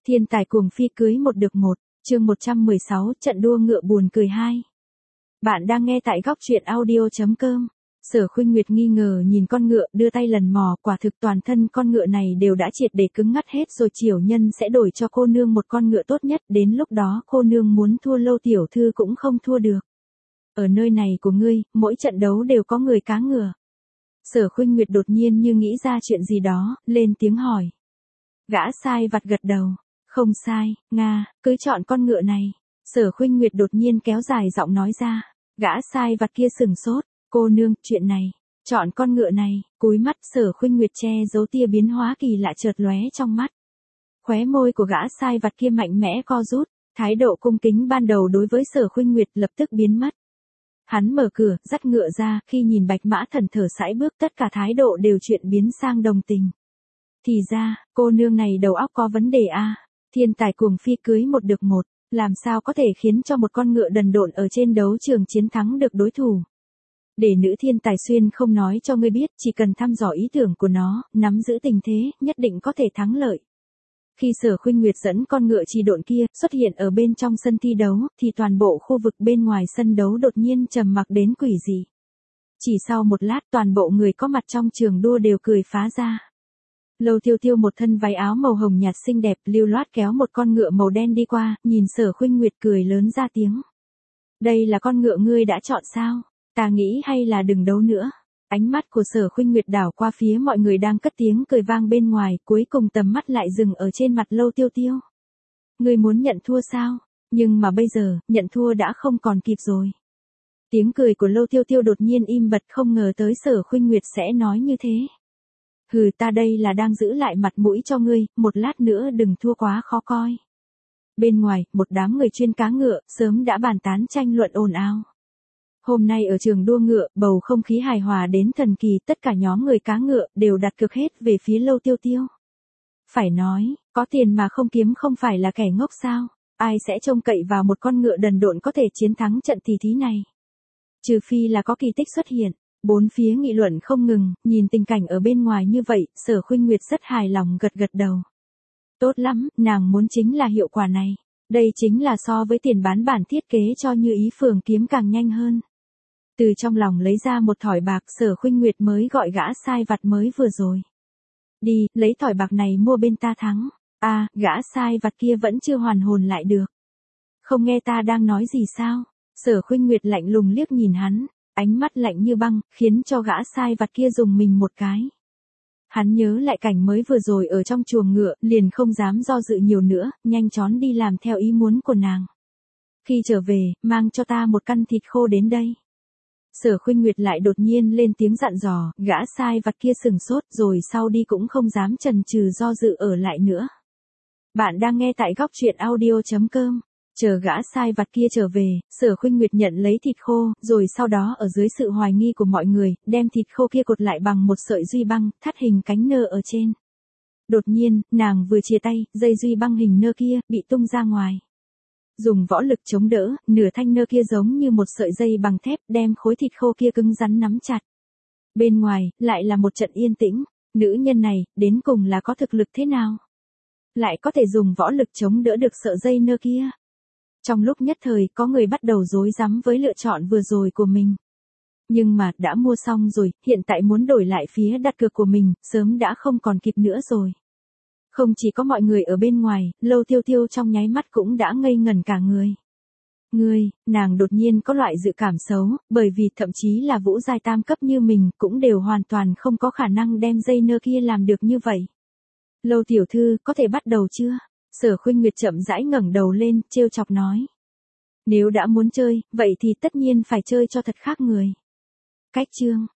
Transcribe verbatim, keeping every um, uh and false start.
Thiên tài cuồng phi cưới một được một, chương một trăm mười sáu, trận đua ngựa buồn cười hai. Bạn đang nghe tại góc truyện audio.com. Sở Khuynh Nguyệt nghi ngờ nhìn con ngựa, đưa tay lần mò, quả thực toàn thân con ngựa này đều đã triệt để cứng ngắt hết rồi, Triều Nhân sẽ đổi cho cô nương một con ngựa tốt nhất, đến lúc đó cô nương muốn thua Lâu tiểu thư cũng không thua được. Ở nơi này của ngươi, mỗi trận đấu đều có người cá ngựa. Sở Khuynh Nguyệt đột nhiên như nghĩ ra chuyện gì đó, lên tiếng hỏi. Gã sai vặt gật đầu. Không sai, Nga, cứ chọn con ngựa này. Sở Khuynh Nguyệt đột nhiên kéo dài giọng nói ra. Gã sai vặt kia sừng sốt. Cô nương, chuyện này, chọn con ngựa này. Cúi mắt Sở Khuynh Nguyệt che giấu tia biến hóa kỳ lạ chợt lóe trong mắt. Khóe môi của gã sai vặt kia mạnh mẽ co rút. Thái độ cung kính ban đầu đối với Sở Khuynh Nguyệt lập tức biến mất. Hắn mở cửa, dắt ngựa ra, khi nhìn Bạch Mã Thần thở sãi bước, tất cả thái độ đều chuyển biến sang đồng tình. Thì ra, cô nương này đầu óc có vấn đề a. À. Thiên tài cuồng phi cưới một được một, làm sao có thể khiến cho một con ngựa đần độn ở trên đấu trường chiến thắng được đối thủ. Để nữ thiên tài xuyên không nói cho ngươi biết, chỉ cần thăm dò ý tưởng của nó, nắm giữ tình thế, nhất định có thể thắng lợi. Khi Sở Khuynh Nguyệt dẫn con ngựa trì độn kia xuất hiện ở bên trong sân thi đấu, thì toàn bộ khu vực bên ngoài sân đấu đột nhiên trầm mặc đến quỷ dị. Chỉ sau một lát, toàn bộ người có mặt trong trường đua đều cười phá ra. Lâu Tiêu Tiêu một thân váy áo màu hồng nhạt xinh đẹp lưu loát kéo một con ngựa màu đen đi qua, nhìn Sở Khuynh Nguyệt cười lớn ra tiếng. Đây là con ngựa ngươi đã chọn sao? Ta nghĩ hay là đừng đấu nữa. Ánh mắt của Sở Khuynh Nguyệt đảo qua phía mọi người đang cất tiếng cười vang bên ngoài, cuối cùng tầm mắt lại dừng ở trên mặt Lâu Tiêu Tiêu. Ngươi muốn nhận thua sao? Nhưng mà bây giờ, nhận thua đã không còn kịp rồi. Tiếng cười của Lâu Tiêu Tiêu đột nhiên im bặt, không ngờ tới Sở Khuynh Nguyệt sẽ nói như thế. Hừ, ta đây là đang giữ lại mặt mũi cho ngươi, một lát nữa đừng thua quá khó coi. Bên ngoài, một đám người chuyên cá ngựa, sớm đã bàn tán tranh luận ồn ào. Hôm nay ở trường đua ngựa, bầu không khí hài hòa đến thần kỳ, tất cả nhóm người cá ngựa đều đặt cược hết về phía Lâu Tiêu Tiêu. Phải nói, có tiền mà không kiếm không phải là kẻ ngốc sao? Ai sẽ trông cậy vào một con ngựa đần độn có thể chiến thắng trận tỷ thí này? Trừ phi là có kỳ tích xuất hiện. Bốn phía nghị luận không ngừng, nhìn tình cảnh ở bên ngoài như vậy, Sở Khuynh Nguyệt rất hài lòng gật gật đầu. Tốt lắm, nàng muốn chính là hiệu quả này. Đây chính là so với tiền bán bản thiết kế cho Như Ý Phường kiếm càng nhanh hơn. Từ trong lòng lấy ra một thỏi bạc, Sở Khuynh Nguyệt mới gọi gã sai vặt mới vừa rồi. Đi, lấy thỏi bạc này mua bên ta thắng. A, à, gã sai vặt kia vẫn chưa hoàn hồn lại được. Không nghe ta đang nói gì sao? Sở Khuynh Nguyệt lạnh lùng liếc nhìn hắn. Ánh mắt lạnh như băng, khiến cho gã sai vặt kia dùng mình một cái. Hắn nhớ lại cảnh mới vừa rồi ở trong chuồng ngựa, liền không dám do dự nhiều nữa, nhanh chóng đi làm theo ý muốn của nàng. Khi trở về, mang cho ta một căn thịt khô đến đây. Sở Khuynh Nguyệt lại đột nhiên lên tiếng dặn dò, gã sai vặt kia sừng sốt rồi sau đi cũng không dám chần chừ do dự ở lại nữa. Bạn đang nghe tại góc truyện audio.com. Chờ gã sai vặt kia trở về, Sở Khuynh Nguyệt nhận lấy thịt khô, rồi sau đó ở dưới sự hoài nghi của mọi người, đem thịt khô kia cột lại bằng một sợi duy băng, thắt hình cánh nơ ở trên. Đột nhiên, nàng vừa chia tay, dây duy băng hình nơ kia, bị tung ra ngoài. Dùng võ lực chống đỡ, nửa thanh nơ kia giống như một sợi dây bằng thép, đem khối thịt khô kia cứng rắn nắm chặt. Bên ngoài, lại là một trận yên tĩnh, nữ nhân này, đến cùng là có thực lực thế nào? Lại có thể dùng võ lực chống đỡ được sợi dây nơ kia. Trong lúc nhất thời, có người bắt đầu rối rắm với lựa chọn vừa rồi của mình. Nhưng mà, đã mua xong rồi, hiện tại muốn đổi lại phía đặt cược của mình, sớm đã không còn kịp nữa rồi. Không chỉ có mọi người ở bên ngoài, Lâu Tiêu Tiêu trong nháy mắt cũng đã ngây ngẩn cả người. Ngươi, nàng đột nhiên có loại dự cảm xấu, bởi vì thậm chí là vũ giai tam cấp như mình, cũng đều hoàn toàn không có khả năng đem dây nơ kia làm được như vậy. Lâu tiểu thư, có thể bắt đầu chưa? Sở Khuynh Nguyệt chậm rãi ngẩng đầu lên, trêu chọc nói. Nếu đã muốn chơi, vậy thì tất nhiên phải chơi cho thật khác người. Cách chương,